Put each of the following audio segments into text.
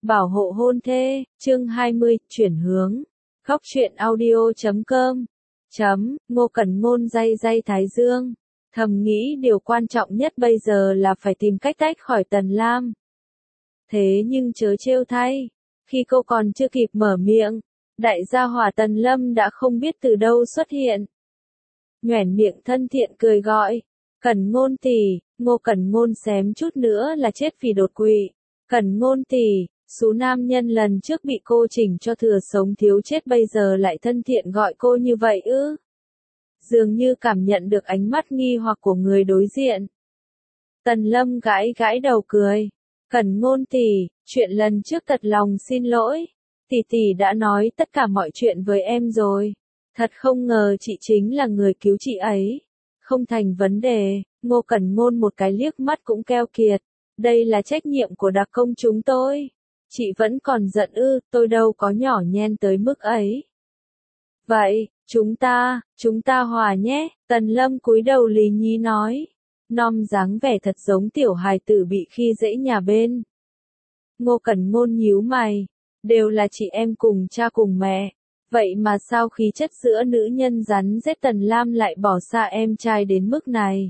Bảo hộ hôn thê, chương 20, chuyển hướng. Góc truyện audio.com. Ngô Cẩn Ngôn day day thái dương. Thầm nghĩ điều quan trọng nhất bây giờ là phải tìm cách tách khỏi Tần Lam. Thế nhưng chớ trêu thay, khi cô còn chưa kịp mở miệng, đại gia hỏa Tần Lâm đã không biết từ đâu xuất hiện. Nhoẻn miệng thân thiện cười gọi, Cẩn Ngôn tỷ. Ngô Cẩn Ngôn xém chút nữa là chết vì đột quỵ. Cẩn Ngôn tỷ, số nam nhân lần trước bị cô chỉnh cho thừa sống thiếu chết bây giờ lại thân thiện gọi cô như vậy ư? Dường như cảm nhận được ánh mắt nghi hoặc của người đối diện. Tần Lâm gãi gãi đầu cười. Cẩn Ngôn tỷ, chuyện lần trước thật lòng xin lỗi. Tỷ tỷ đã nói tất cả mọi chuyện với em rồi. Thật không ngờ chị chính là người cứu chị ấy. Không thành vấn đề, Ngô Cẩn Ngôn một cái liếc mắt cũng keo kiệt. Đây là trách nhiệm của đặc công chúng tôi. Chị vẫn còn giận ư, tôi đâu có nhỏ nhen tới mức ấy. Vậy, chúng ta hòa nhé, Tần Lâm cúi đầu lì nhí nói. Nom dáng vẻ thật giống tiểu hài tử bị khi dễ nhà bên. Ngô Cẩn Ngôn nhíu mày, đều là chị em cùng cha cùng mẹ. Vậy mà sao khí chất giữa nữ nhân rắn rết Tần Lam lại bỏ xa em trai đến mức này?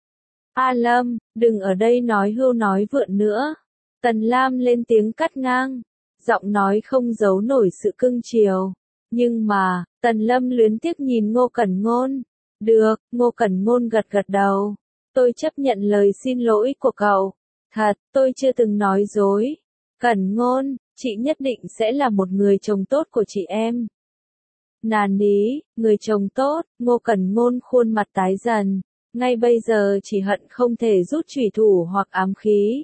A Lâm, đừng ở đây nói hưu nói vượn nữa. Tần Lam lên tiếng cắt ngang, giọng nói không giấu nổi sự cưng chiều. Nhưng mà, Tần Lâm luyến tiếc nhìn Ngô Cẩn Ngôn. Được, Ngô Cẩn Ngôn gật gật đầu. Tôi chấp nhận lời xin lỗi của cậu. Thật, tôi chưa từng nói dối. Cẩn Ngôn, chị nhất định sẽ là một người chồng tốt của chị em. Nàn ní, người chồng tốt, Ngô Cẩn Ngôn khuôn mặt tái dần. Ngay bây giờ chỉ hận không thể rút chủy thủ hoặc ám khí.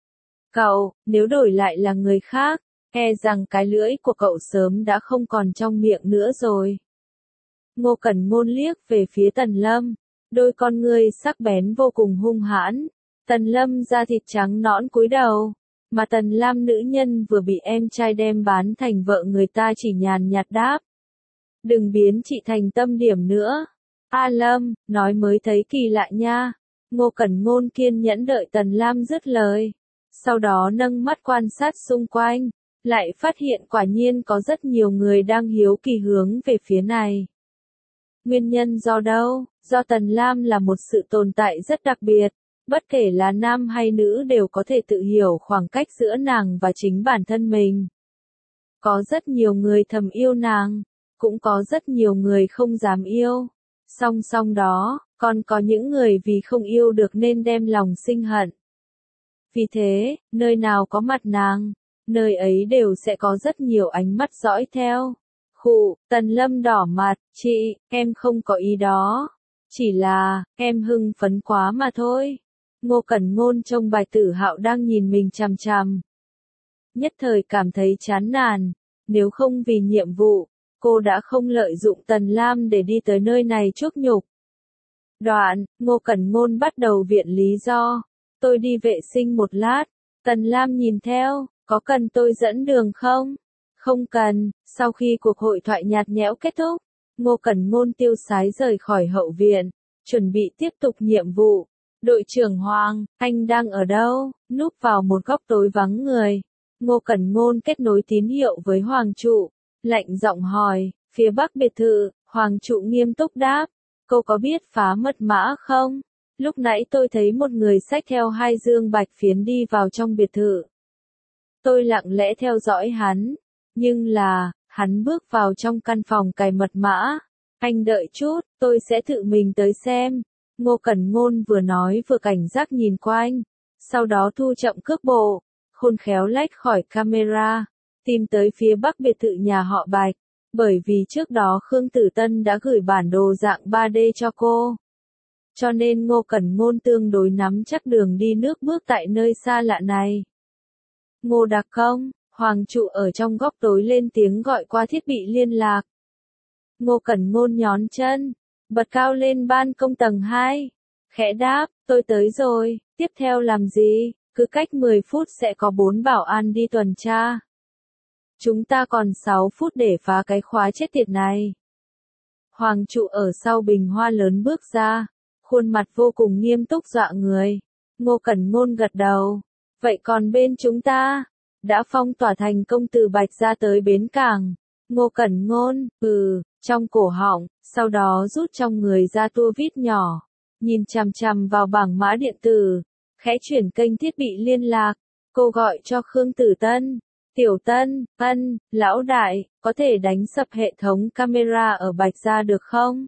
Cậu, nếu đổi lại là người khác, e rằng cái lưỡi của cậu sớm đã không còn trong miệng nữa rồi. Ngô Cẩn Ngôn liếc về phía Tần Lâm, đôi con ngươi sắc bén vô cùng hung hãn. Tần Lâm da thịt trắng nõn cúi đầu, mà Tần Lam nữ nhân vừa bị em trai đem bán thành vợ người ta chỉ nhàn nhạt đáp. Đừng biến chị thành tâm điểm nữa. A Lâm, nói mới thấy kỳ lạ nha. Ngô Cẩn Ngôn kiên nhẫn đợi Tần Lam dứt lời. Sau đó nâng mắt quan sát xung quanh, lại phát hiện quả nhiên có rất nhiều người đang hiếu kỳ hướng về phía này. Nguyên nhân do đâu? Do Tần Lam là một sự tồn tại rất đặc biệt, bất kể là nam hay nữ đều có thể tự hiểu khoảng cách giữa nàng và chính bản thân mình. Có rất nhiều người thầm yêu nàng, cũng có rất nhiều người không dám yêu. Song song đó, còn có những người vì không yêu được nên đem lòng sinh hận. Vì thế, nơi nào có mặt nàng, nơi ấy đều sẽ có rất nhiều ánh mắt dõi theo. Khụ, Tần Lâm đỏ mặt, chị, em không có ý đó. Chỉ là, em hưng phấn quá mà thôi. Ngô Cẩn Ngôn trông Bạch Tử Hạo đang nhìn mình chằm chằm. Nhất thời cảm thấy chán nản, nếu không vì nhiệm vụ, cô đã không lợi dụng Tần Lam để đi tới nơi này chuốc nhục. Đoạn, Ngô Cẩn Ngôn bắt đầu viện lý do. Tôi đi vệ sinh một lát. Tần Lam nhìn theo, có cần tôi dẫn đường không? Không cần. Sau khi cuộc hội thoại nhạt nhẽo kết thúc, Ngô Cẩn Ngôn tiêu sái rời khỏi hậu viện, chuẩn bị tiếp tục nhiệm vụ. Đội trưởng Hoàng, anh đang ở đâu? Núp vào một góc tối vắng người. Ngô Cẩn Ngôn kết nối tín hiệu với Hoàng trụ, lạnh giọng hỏi, phía bắc biệt thự. Hoàng trụ nghiêm túc đáp, cô có biết phá mật mã không? Lúc nãy tôi thấy một người xách theo 2 dương bạch phiến đi vào trong biệt thự. Tôi lặng lẽ theo dõi hắn, nhưng là, hắn bước vào trong căn phòng cài mật mã. Anh đợi chút, tôi sẽ tự mình tới xem. Ngô Cẩn Ngôn vừa nói vừa cảnh giác nhìn quanh, sau đó thu chậm cước bộ, khôn khéo lách khỏi camera, tìm tới phía bắc biệt thự nhà họ Bạch, bởi vì trước đó Khương Tử Tân đã gửi bản đồ dạng 3D cho cô. Cho nên Ngô Cẩn Ngôn tương đối nắm chắc đường đi nước bước tại nơi xa lạ này. Ngô đặc công, Hoàng trụ ở trong góc tối lên tiếng gọi qua thiết bị liên lạc. Ngô Cẩn Ngôn nhón chân, bật cao lên ban công tầng 2. Khẽ đáp, tôi tới rồi, tiếp theo làm gì? Cứ cách 10 phút sẽ có 4 bảo an đi tuần tra. Chúng ta còn 6 phút để phá cái khóa chết tiệt này. Hoàng trụ ở sau bình hoa lớn bước ra, khuôn mặt vô cùng nghiêm túc dọa người. Ngô Cẩn Ngôn gật đầu. Vậy còn bên chúng ta? đã phong tỏa thành công từ Bạch Gia tới bến cảng. Ngô Cẩn Ngôn, trong cổ họng, sau đó rút trong người ra tua vít nhỏ, nhìn chằm chằm vào bảng mã điện tử, khẽ chuyển kênh thiết bị liên lạc. Cô gọi cho Khương Tử Tân. Tiểu Tân, lão đại, có thể đánh sập hệ thống camera ở Bạch Gia được không?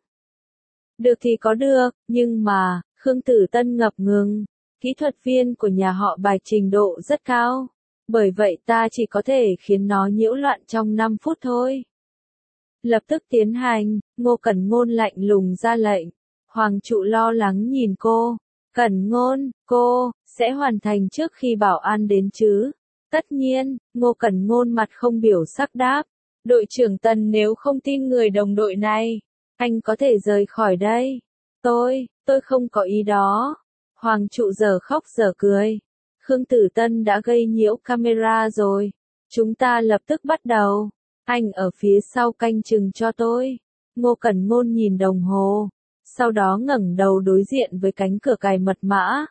Được thì có được, nhưng mà, Khương Tử Tân ngập ngừng, kỹ thuật viên của nhà họ Bạch trình độ rất cao, bởi vậy ta chỉ có thể khiến nó nhiễu loạn trong 5 phút thôi. Lập tức tiến hành, Ngô Cẩn Ngôn lạnh lùng ra lệnh. Hoàng trụ lo lắng nhìn cô. Cẩn Ngôn, cô sẽ hoàn thành trước khi bảo an đến chứ? Tất nhiên, Ngô Cẩn Ngôn mặt không biểu sắc đáp. Đội trưởng Tần, nếu không tin người đồng đội này, anh có thể rời khỏi đây. Tôi không có ý đó. Hoàng trụ giờ khóc giờ cười. Khương Tử Tân đã gây nhiễu camera rồi. Chúng ta lập tức bắt đầu. Anh ở phía sau canh chừng cho tôi. Ngô Cẩn Ngôn nhìn đồng hồ, sau đó ngẩng đầu đối diện với cánh cửa cài mật mã.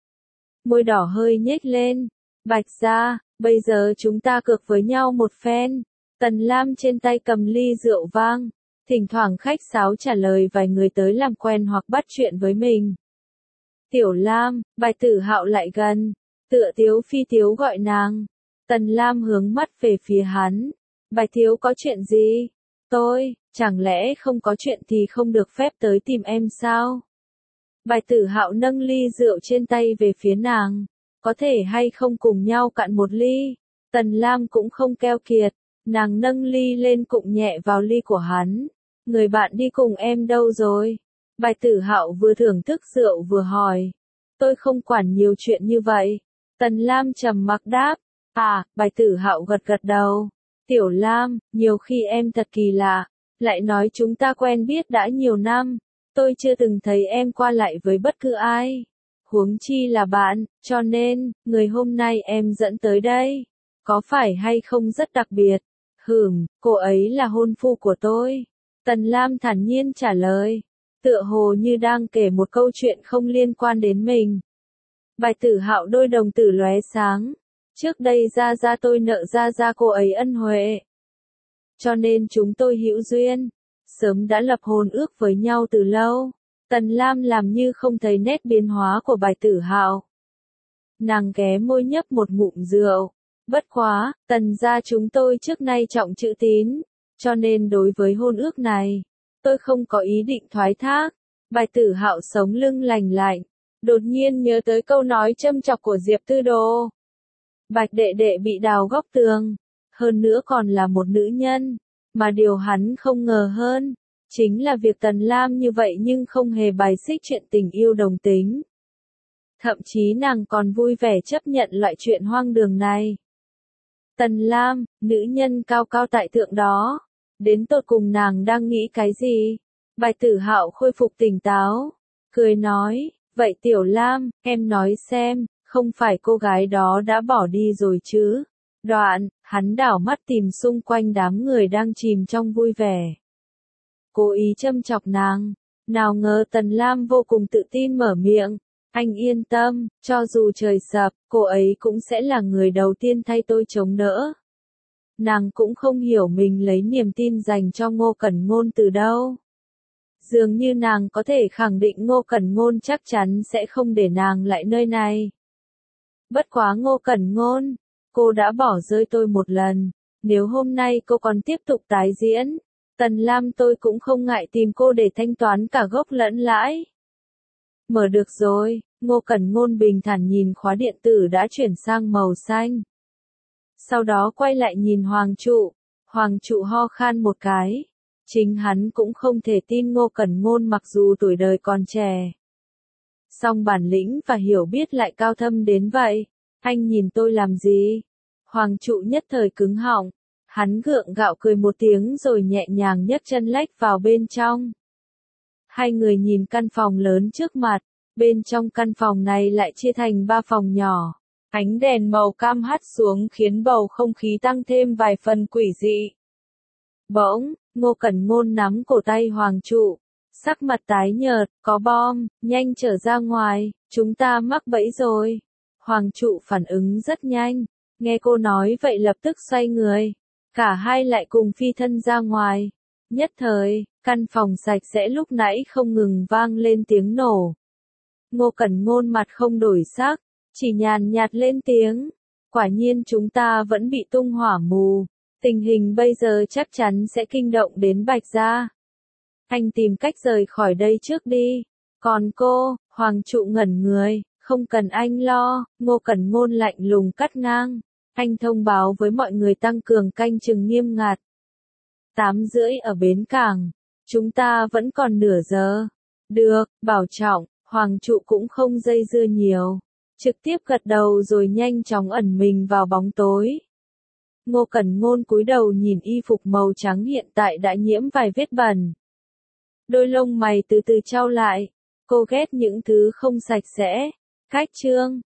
Môi đỏ hơi nhếch lên. Bạch Gia, bây giờ chúng ta cược với nhau một phen. Tần Lam trên tay cầm ly rượu vang, thỉnh thoảng khách sáo trả lời vài người tới làm quen hoặc bắt chuyện với mình. Tiểu Lam, Bạch Tử Hạo lại gần, tựa Tiếu Phi Tiếu gọi nàng. Tần Lam hướng mắt về phía hắn. Bạch Thiếu có chuyện gì? Chẳng lẽ không có chuyện thì không được phép tới tìm em sao? Bạch Tử Hạo nâng ly rượu trên tay về phía nàng. Có thể hay không cùng nhau cạn một ly? Tần Lam cũng không keo kiệt, nàng nâng ly lên cụng nhẹ vào ly của hắn. Người bạn đi cùng em đâu rồi? Bạch Tử Hạo vừa thưởng thức rượu vừa hỏi. Tôi không quản nhiều chuyện như vậy. Tần Lam trầm mặc đáp. Bạch Tử Hạo gật gật đầu. Tiểu Lam, nhiều khi em thật kỳ lạ, lại nói chúng ta quen biết đã nhiều năm, tôi chưa từng thấy em qua lại với bất cứ ai. Huống chi là bạn, cho nên, người hôm nay em dẫn tới đây, có phải hay không rất đặc biệt? Cô ấy là hôn phu của tôi. Tần Lam thản nhiên trả lời, tựa hồ như đang kể một câu chuyện không liên quan đến mình. Bạch Tử Hạo đôi đồng tử lóe sáng. Trước đây Gia tôi nợ Gia cô ấy ân huệ. Cho nên chúng tôi hữu duyên. Sớm đã lập hôn ước với nhau từ lâu. Tần Lam làm như không thấy nét biến hóa của Bạch Tử Hạo. Nàng ghé môi nhấp một ngụm rượu. Bất quá, Tần gia chúng tôi trước nay trọng chữ tín. Cho nên đối với hôn ước này, tôi không có ý định thoái thác. Bạch Tử Hạo sống lưng lành lạnh. Đột nhiên nhớ tới câu nói châm chọc của Diệp Tư Đồ. Bạch đệ đệ bị đào góc tường, hơn nữa còn là một nữ nhân, mà điều hắn không ngờ hơn, chính là việc Tần Lam như vậy nhưng không hề bài xích chuyện tình yêu đồng tính. Thậm chí nàng còn vui vẻ chấp nhận loại chuyện hoang đường này. Tần Lam, nữ nhân cao cao tại thượng đó, đến tột cùng nàng đang nghĩ cái gì? Bạch Tử Hạo khôi phục tỉnh táo, cười nói, vậy Tiểu Lam, em nói xem. Không phải cô gái đó đã bỏ đi rồi chứ? Đoạn, hắn đảo mắt tìm xung quanh đám người đang chìm trong vui vẻ. Cố ý châm chọc nàng. Nào ngờ Tần Lam vô cùng tự tin mở miệng. Anh yên tâm, cho dù trời sập, cô ấy cũng sẽ là người đầu tiên thay tôi chống đỡ. Nàng cũng không hiểu mình lấy niềm tin dành cho Ngô Cẩn Ngôn từ đâu. Dường như nàng có thể khẳng định Ngô Cẩn Ngôn chắc chắn sẽ không để nàng lại nơi này. Bất quá Ngô Cẩn Ngôn, cô đã bỏ rơi tôi một lần, nếu hôm nay cô còn tiếp tục tái diễn, Tần Lam tôi cũng không ngại tìm cô để thanh toán cả gốc lẫn lãi. Mở được rồi, Ngô Cẩn Ngôn bình thản nhìn khóa điện tử đã chuyển sang màu xanh. Sau đó quay lại nhìn Hoàng trụ ho khan một cái. Chính hắn cũng không thể tin Ngô Cẩn Ngôn mặc dù tuổi đời còn trẻ. Song bản lĩnh và hiểu biết lại cao thâm đến vậy. Anh nhìn tôi làm gì? Hoàng trụ nhất thời cứng họng. Hắn gượng gạo cười một tiếng rồi nhẹ nhàng nhấc chân lách vào bên trong. Hai người nhìn căn phòng lớn trước mặt. Bên trong căn phòng này lại chia thành 3 phòng nhỏ. Ánh đèn màu cam hắt xuống khiến bầu không khí tăng thêm vài phần quỷ dị. Bỗng, Ngô Cẩn Ngôn nắm cổ tay Hoàng trụ. Sắc mặt tái nhợt, có bom, nhanh trở ra ngoài, chúng ta mắc bẫy rồi. Hoàng trụ phản ứng rất nhanh, Nghe cô nói vậy lập tức xoay người. Cả hai lại cùng phi thân ra ngoài. Nhất thời, căn phòng sạch sẽ lúc nãy không ngừng vang lên tiếng nổ. Ngô Cẩn Ngôn mặt không đổi sắc, chỉ nhàn nhạt lên tiếng. Quả nhiên chúng ta vẫn bị tung hỏa mù. Tình hình bây giờ chắc chắn sẽ kinh động đến Bạch Gia. Anh tìm cách rời khỏi đây trước đi. Còn cô, Hoàng trụ ngẩn người, không cần anh lo, Ngô Cẩn Ngôn lạnh lùng cắt ngang. Anh thông báo với mọi người tăng cường canh chừng nghiêm ngặt. 8:30 ở bến cảng. Chúng ta vẫn còn nửa giờ. Được, bảo trọng, Hoàng trụ cũng không dây dưa nhiều. Trực tiếp gật đầu rồi nhanh chóng ẩn mình vào bóng tối. Ngô Cẩn Ngôn cúi đầu nhìn y phục màu trắng hiện tại đã nhiễm vài vết bẩn. Đôi lông mày từ từ chau lại. Cô ghét những thứ không sạch sẽ. Khách trương.